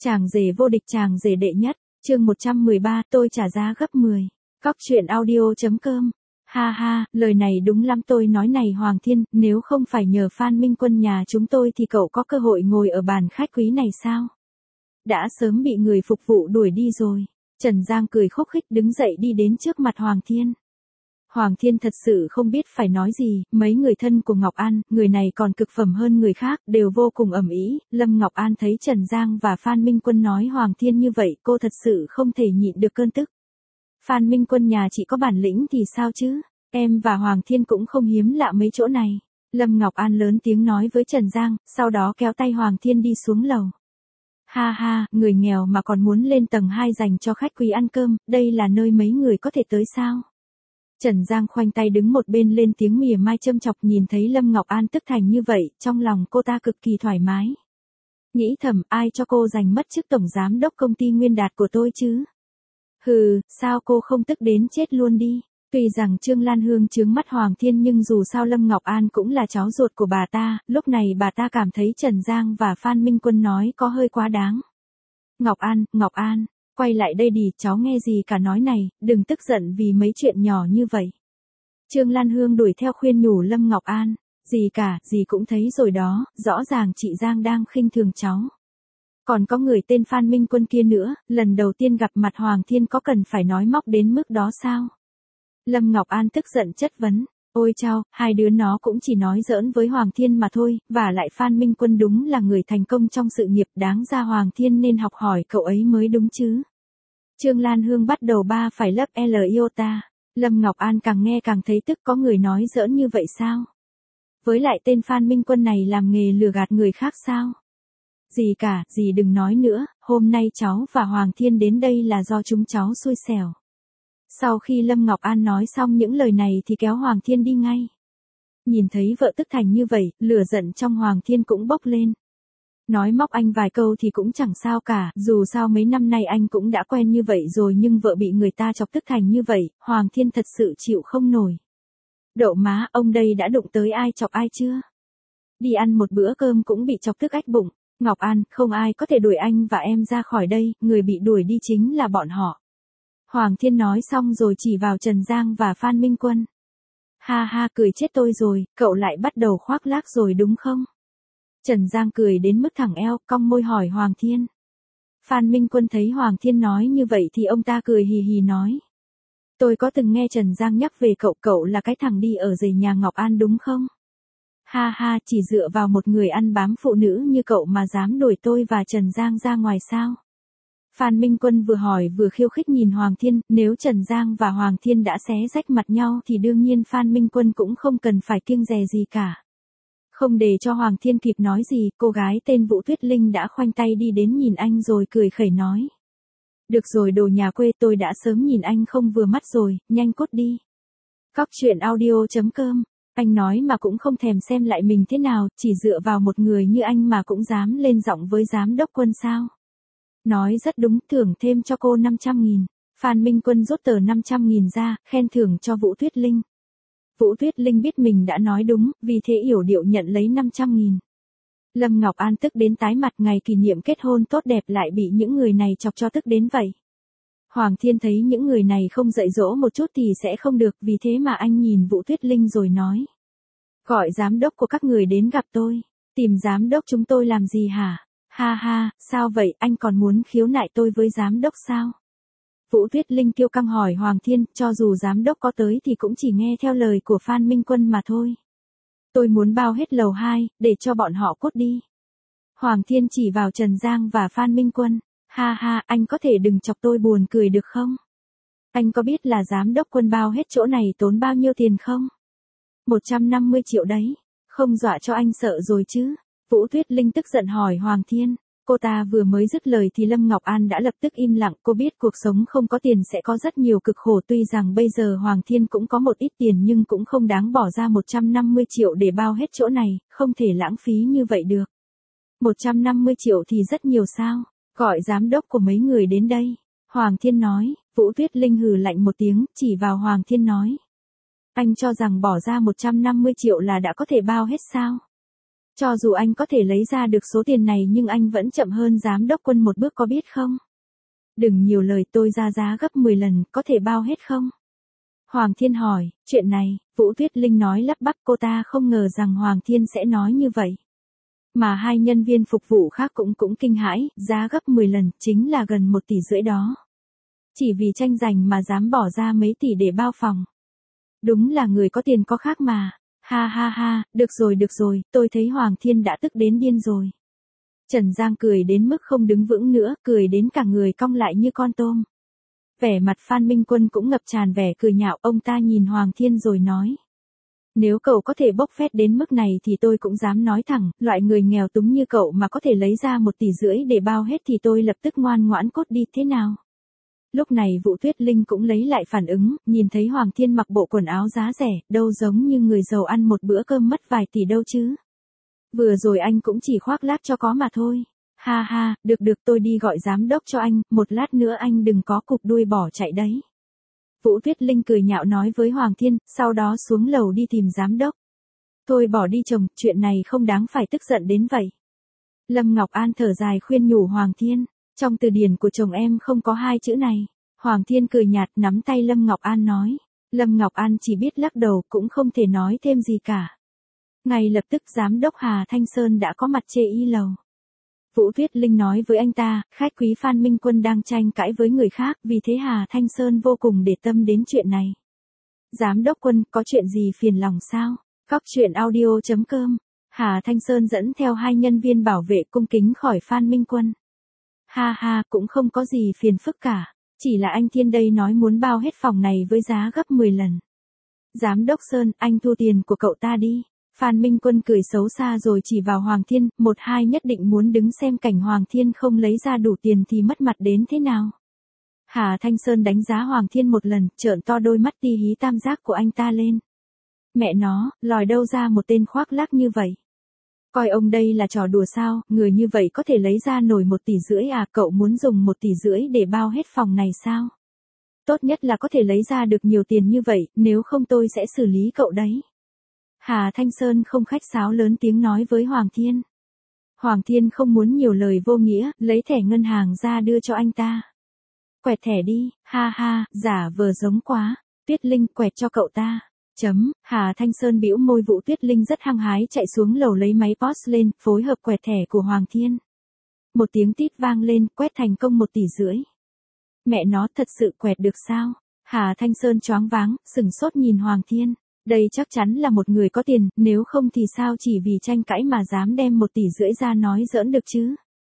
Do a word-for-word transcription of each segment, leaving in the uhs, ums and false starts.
Chàng rể vô địch, chàng rể đệ nhất, chương một trăm mười ba, tôi trả giá gấp mười. Cóc truyện audio.com. Ha ha, lời này đúng lắm, tôi nói này Hoàng Thiên, nếu không phải nhờ Phan Minh Quân nhà chúng tôi thì cậu có cơ hội ngồi ở bàn khách quý này sao? Đã sớm bị người phục vụ đuổi đi rồi. Trần Giang cười khúc khích đứng dậy đi đến trước mặt Hoàng Thiên. Hoàng Thiên thật sự không biết phải nói gì, mấy người thân của Ngọc An, người này còn cực phẩm hơn người khác, đều vô cùng ầm ĩ. Lâm Ngọc An thấy Trần Giang và Phan Minh Quân nói Hoàng Thiên như vậy, cô thật sự không thể nhịn được cơn tức. Phan Minh Quân nhà chị có bản lĩnh thì sao chứ, em và Hoàng Thiên cũng không hiếm lạ mấy chỗ này. Lâm Ngọc An lớn tiếng nói với Trần Giang, sau đó kéo tay Hoàng Thiên đi xuống lầu. Ha ha, người nghèo mà còn muốn lên tầng hai dành cho khách quý ăn cơm, đây là nơi mấy người có thể tới sao? Trần Giang khoanh tay đứng một bên lên tiếng mỉa mai châm chọc, nhìn thấy Lâm Ngọc An tức thành như vậy, trong lòng cô ta cực kỳ thoải mái. Nghĩ thầm, ai cho cô giành mất chức tổng giám đốc công ty Nguyên Đạt của tôi chứ? Hừ, sao cô không tức đến chết luôn đi? Tuy rằng Trương Lan Hương chướng mắt Hoàng Thiên nhưng dù sao Lâm Ngọc An cũng là cháu ruột của bà ta, lúc này bà ta cảm thấy Trần Giang và Phan Minh Quân nói có hơi quá đáng. Ngọc An, Ngọc An, quay lại đây đi, cháu nghe gì cả nói này, đừng tức giận vì mấy chuyện nhỏ như vậy. Trương Lan Hương đuổi theo khuyên nhủ Lâm Ngọc An, gì cả, gì cũng thấy rồi đó, rõ ràng chị Giang đang khinh thường cháu. Còn có người tên Phan Minh Quân kia nữa, lần đầu tiên gặp mặt Hoàng Thiên có cần phải nói móc đến mức đó sao? Lâm Ngọc An tức giận chất vấn, ôi chao, hai đứa nó cũng chỉ nói giỡn với Hoàng Thiên mà thôi, và lại Phan Minh Quân đúng là người thành công trong sự nghiệp, đáng ra Hoàng Thiên nên học hỏi cậu ấy mới đúng chứ. Trương Lan Hương bắt đầu ba phải lấp L iota, Lâm Ngọc An càng nghe càng thấy tức, có người nói giỡn như vậy sao? Với lại tên Phan Minh Quân này làm nghề lừa gạt người khác sao? Gì cả, gì đừng nói nữa, hôm nay cháu và Hoàng Thiên đến đây là do chúng cháu xui xẻo. Sau khi Lâm Ngọc An nói xong những lời này thì kéo Hoàng Thiên đi ngay. Nhìn thấy vợ tức thành như vậy, lửa giận trong Hoàng Thiên cũng bốc lên. Nói móc anh vài câu thì cũng chẳng sao cả, dù sao mấy năm nay anh cũng đã quen như vậy rồi, nhưng vợ bị người ta chọc tức thành như vậy, Hoàng Thiên thật sự chịu không nổi. Đậu má, ông đây đã đụng tới ai chọc ai chưa? Đi ăn một bữa cơm cũng bị chọc tức ách bụng. Ngọc An, không ai có thể đuổi anh và em ra khỏi đây, người bị đuổi đi chính là bọn họ. Hoàng Thiên nói xong rồi chỉ vào Trần Giang và Phan Minh Quân. Ha ha, cười chết tôi rồi, cậu lại bắt đầu khoác lác rồi đúng không? Trần Giang cười đến mức thẳng eo, cong môi hỏi Hoàng Thiên. Phan Minh Quân thấy Hoàng Thiên nói như vậy thì ông ta cười hì hì nói. Tôi có từng nghe Trần Giang nhắc về cậu, cậu là cái thằng đi ở rể nhà Ngọc An đúng không? Ha ha, chỉ dựa vào một người ăn bám phụ nữ như cậu mà dám đuổi tôi và Trần Giang ra ngoài sao? Phan Minh Quân vừa hỏi vừa khiêu khích nhìn Hoàng Thiên, nếu Trần Giang và Hoàng Thiên đã xé rách mặt nhau thì đương nhiên Phan Minh Quân cũng không cần phải kiêng dè gì cả. Không để cho Hoàng Thiên kịp nói gì, cô gái tên Vũ Tuyết Linh đã khoanh tay đi đến nhìn anh rồi cười khẩy nói. Được rồi đồ nhà quê, tôi đã sớm nhìn anh không vừa mắt rồi, nhanh cút đi. Cóc truyện audio.com. Anh nói mà cũng không thèm xem lại mình thế nào, chỉ dựa vào một người như anh mà cũng dám lên giọng với giám đốc Quân sao? Nói rất đúng, thưởng thêm cho cô năm trăm nghìn. Phan Minh Quân rút tờ năm trăm nghìn ra, khen thưởng cho Vũ Tuyết Linh. Vũ Tuyết Linh biết mình đã nói đúng, vì thế yểu điệu nhận lấy năm trăm nghìn. Lâm Ngọc An tức đến tái mặt, ngày kỷ niệm kết hôn tốt đẹp lại bị những người này chọc cho tức đến vậy. Hoàng Thiên thấy những người này không dạy dỗ một chút thì sẽ không được, vì thế mà anh nhìn Vũ Tuyết Linh rồi nói. Gọi giám đốc của các người đến gặp tôi. Tìm giám đốc chúng tôi làm gì hả? Ha ha, sao vậy, anh còn muốn khiếu nại tôi với giám đốc sao? Vũ Tuyết Linh kiêu căng hỏi Hoàng Thiên, cho dù giám đốc có tới thì cũng chỉ nghe theo lời của Phan Minh Quân mà thôi. Tôi muốn bao hết lầu hai, để cho bọn họ cút đi. Hoàng Thiên chỉ vào Trần Giang và Phan Minh Quân. Ha ha, anh có thể đừng chọc tôi buồn cười được không? Anh có biết là giám đốc Quân bao hết chỗ này tốn bao nhiêu tiền không? một trăm năm mươi triệu đấy, không dọa cho anh sợ rồi chứ? Vũ Tuyết Linh tức giận hỏi Hoàng Thiên. Cô ta vừa mới dứt lời thì Lâm Ngọc An đã lập tức im lặng, cô biết cuộc sống không có tiền sẽ có rất nhiều cực khổ, tuy rằng bây giờ Hoàng Thiên cũng có một ít tiền nhưng cũng không đáng bỏ ra một trăm năm mươi triệu để bao hết chỗ này, không thể lãng phí như vậy được. một trăm năm mươi triệu thì rất nhiều sao? Gọi giám đốc của mấy người đến đây. Hoàng Thiên nói. Vũ Tuyết Linh hừ lạnh một tiếng, chỉ vào Hoàng Thiên nói. Anh cho rằng bỏ ra một trăm năm mươi triệu là đã có thể bao hết sao? Cho dù anh có thể lấy ra được số tiền này nhưng anh vẫn chậm hơn giám đốc Quân một bước có biết không? Đừng nhiều lời, tôi ra giá gấp mười lần, có thể bao hết không? Hoàng Thiên hỏi, chuyện này, Vũ Tuyết Linh nói lắp bắp, cô ta không ngờ rằng Hoàng Thiên sẽ nói như vậy. Mà hai nhân viên phục vụ khác cũng cũng kinh hãi, giá gấp mười lần, chính là gần một tỷ rưỡi đó. Chỉ vì tranh giành mà dám bỏ ra mấy tỷ để bao phòng. Đúng là người có tiền có khác mà. Ha ha ha, được rồi được rồi, tôi thấy Hoàng Thiên đã tức đến điên rồi. Trần Giang cười đến mức không đứng vững nữa, cười đến cả người cong lại như con tôm. Vẻ mặt Phan Minh Quân cũng ngập tràn vẻ cười nhạo, ông ta nhìn Hoàng Thiên rồi nói. Nếu cậu có thể bốc phét đến mức này thì tôi cũng dám nói thẳng, loại người nghèo túng như cậu mà có thể lấy ra một tỷ rưỡi để bao hết thì tôi lập tức ngoan ngoãn cút đi, thế nào? Lúc này Vũ Tuyết Linh cũng lấy lại phản ứng, nhìn thấy Hoàng Thiên mặc bộ quần áo giá rẻ, đâu giống như người giàu ăn một bữa cơm mất vài tỷ đâu chứ. Vừa rồi anh cũng chỉ khoác lác cho có mà thôi. Ha ha, được được, tôi đi gọi giám đốc cho anh, một lát nữa anh đừng có cụp đuôi bỏ chạy đấy. Vũ Tuyết Linh cười nhạo nói với Hoàng Thiên, sau đó xuống lầu đi tìm giám đốc. Thôi bỏ đi chồng, chuyện này không đáng phải tức giận đến vậy. Lâm Ngọc An thở dài khuyên nhủ Hoàng Thiên, trong từ điển của chồng em không có hai chữ này. Hoàng Thiên cười nhạt nắm tay Lâm Ngọc An nói. Lâm Ngọc An chỉ biết lắc đầu cũng không thể nói thêm gì cả. Ngay lập tức giám đốc Hà Thanh Sơn đã có mặt chê y lầu. Vũ Tuyết Linh nói với anh ta, khách quý Phan Minh Quân đang tranh cãi với người khác, vì thế Hà Thanh Sơn vô cùng để tâm đến chuyện này. Giám đốc Quân, có chuyện gì phiền lòng sao? Cóc truyện audio chấm com. Hà Thanh Sơn dẫn theo hai nhân viên bảo vệ cung kính khỏi Phan Minh Quân. Ha ha, cũng không có gì phiền phức cả, chỉ là anh Thiên đây nói muốn bao hết phòng này với giá gấp mười lần. Giám đốc Sơn, anh thu tiền của cậu ta đi. Phan Minh Quân cười xấu xa rồi chỉ vào Hoàng Thiên, một hai nhất định muốn đứng xem cảnh Hoàng Thiên không lấy ra đủ tiền thì mất mặt đến thế nào. Hà Thanh Sơn đánh giá Hoàng Thiên một lần, trợn to đôi mắt ti hí tam giác của anh ta lên. Mẹ nó, lòi đâu ra một tên khoác lác như vậy. Coi ông đây là trò đùa sao, người như vậy có thể lấy ra nổi một tỷ rưỡi à, cậu muốn dùng một tỷ rưỡi để bao hết phòng này sao? Tốt nhất là có thể lấy ra được nhiều tiền như vậy, nếu không tôi sẽ xử lý cậu đấy. Hà Thanh Sơn không khách sáo lớn tiếng nói với Hoàng Thiên. Hoàng Thiên không muốn nhiều lời vô nghĩa, lấy thẻ ngân hàng ra đưa cho anh ta. Quẹt thẻ đi, ha ha, giả vờ giống quá. Tuyết Linh, quẹt cho cậu ta. Chấm, Hà Thanh Sơn bĩu môi. Vũ Tuyết Linh rất hăng hái chạy xuống lầu lấy máy pê ô ét lên, phối hợp quẹt thẻ của Hoàng Thiên. Một tiếng tít vang lên, quét thành công một tỷ rưỡi. Mẹ nó, thật sự quẹt được sao? Hà Thanh Sơn choáng váng, sửng sốt nhìn Hoàng Thiên. Đây chắc chắn là một người có tiền, nếu không thì sao chỉ vì tranh cãi mà dám đem một tỷ rưỡi ra nói giỡn được chứ?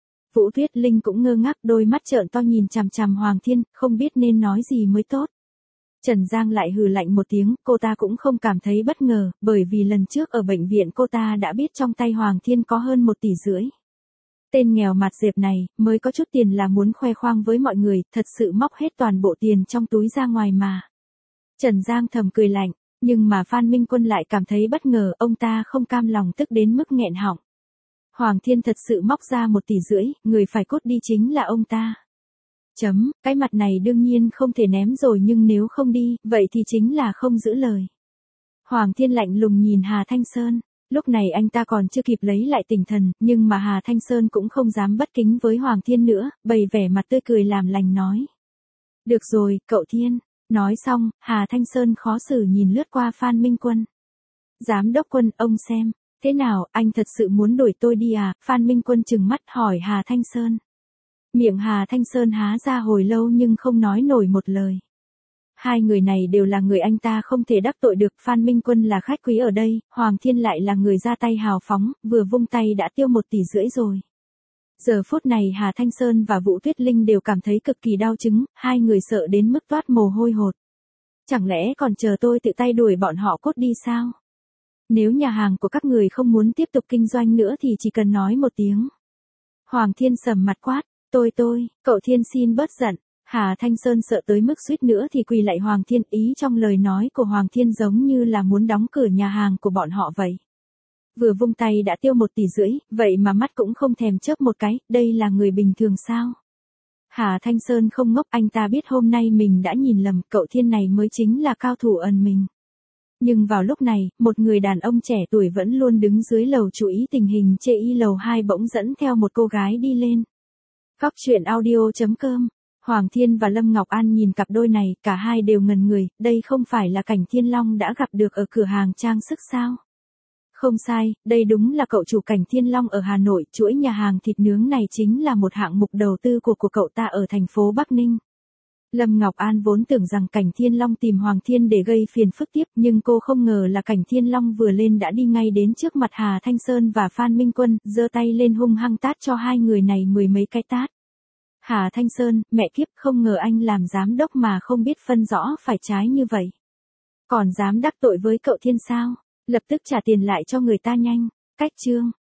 Vũ Tuyết Linh cũng ngơ ngác, đôi mắt trợn to nhìn chằm chằm Hoàng Thiên, không biết nên nói gì mới tốt. Trần Giang lại hừ lạnh một tiếng, cô ta cũng không cảm thấy bất ngờ, bởi vì lần trước ở bệnh viện cô ta đã biết trong tay Hoàng Thiên có hơn một tỷ rưỡi. Tên nghèo mặt dẹp này, mới có chút tiền là muốn khoe khoang với mọi người, thật sự móc hết toàn bộ tiền trong túi ra ngoài mà. Trần Giang thầm cười lạnh, nhưng mà Phan Minh Quân lại cảm thấy bất ngờ, ông ta không cam lòng tức đến mức nghẹn họng. Hoàng Thiên thật sự móc ra một tỷ rưỡi, người phải cút đi chính là ông ta. Chấm, cái mặt này đương nhiên không thể ném rồi nhưng nếu không đi, vậy thì chính là không giữ lời. Hoàng Thiên lạnh lùng nhìn Hà Thanh Sơn, lúc này anh ta còn chưa kịp lấy lại tinh thần, nhưng mà Hà Thanh Sơn cũng không dám bất kính với Hoàng Thiên nữa, bày vẻ mặt tươi cười làm lành nói. Được rồi, cậu Thiên. Nói xong, Hà Thanh Sơn khó xử nhìn lướt qua Phan Minh Quân. Giám đốc Quân, ông xem, thế nào, anh thật sự muốn đuổi tôi đi à? Phan Minh Quân trừng mắt hỏi Hà Thanh Sơn. Miệng Hà Thanh Sơn há ra hồi lâu nhưng không nói nổi một lời. Hai người này đều là người anh ta không thể đắc tội được, Phan Minh Quân là khách quý ở đây, Hoàng Thiên lại là người ra tay hào phóng, vừa vung tay đã tiêu một tỷ rưỡi rồi. Giờ phút này Hà Thanh Sơn và Vũ Tuyết Linh đều cảm thấy cực kỳ đau chứng, hai người sợ đến mức toát mồ hôi hột. Chẳng lẽ còn chờ tôi tự tay đuổi bọn họ cút đi sao? Nếu nhà hàng của các người không muốn tiếp tục kinh doanh nữa thì chỉ cần nói một tiếng. Hoàng Thiên sầm mặt quát, tôi tôi, cậu Thiên xin bớt giận. Hà Thanh Sơn sợ tới mức suýt nữa thì quỳ lạy Hoàng Thiên, ý trong lời nói của Hoàng Thiên giống như là muốn đóng cửa nhà hàng của bọn họ vậy. Vừa vung tay đã tiêu một tỷ rưỡi, vậy mà mắt cũng không thèm chớp một cái, đây là người bình thường sao? Hà Thanh Sơn không ngốc, anh ta biết hôm nay mình đã nhìn lầm, cậu Thiên này mới chính là cao thủ ẩn mình. Nhưng vào lúc này, một người đàn ông trẻ tuổi vẫn luôn đứng dưới lầu chú ý tình hình chê y lầu hai bỗng dẫn theo một cô gái đi lên. Cóc truyện audio.com. Hoàng Thiên và Lâm Ngọc An nhìn cặp đôi này, cả hai đều ngần người, đây không phải là cảnh Thiên Long đã gặp được ở cửa hàng trang sức sao? Không sai, đây đúng là cậu chủ cảnh Thiên Long ở Hà Nội, chuỗi nhà hàng thịt nướng này chính là một hạng mục đầu tư của của cậu ta ở thành phố Bắc Ninh. Lâm Ngọc An vốn tưởng rằng cảnh Thiên Long tìm Hoàng Thiên để gây phiền phức tiếp, nhưng cô không ngờ là cảnh Thiên Long vừa lên đã đi ngay đến trước mặt Hà Thanh Sơn và Phan Minh Quân, giơ tay lên hung hăng tát cho hai người này mười mấy cái tát. Hà Thanh Sơn, mẹ kiếp, không ngờ anh làm giám đốc mà không biết phân rõ phải trái như vậy. Còn dám đắc tội với cậu Thiên sao? Lập tức trả tiền lại cho người ta nhanh. Cách chương.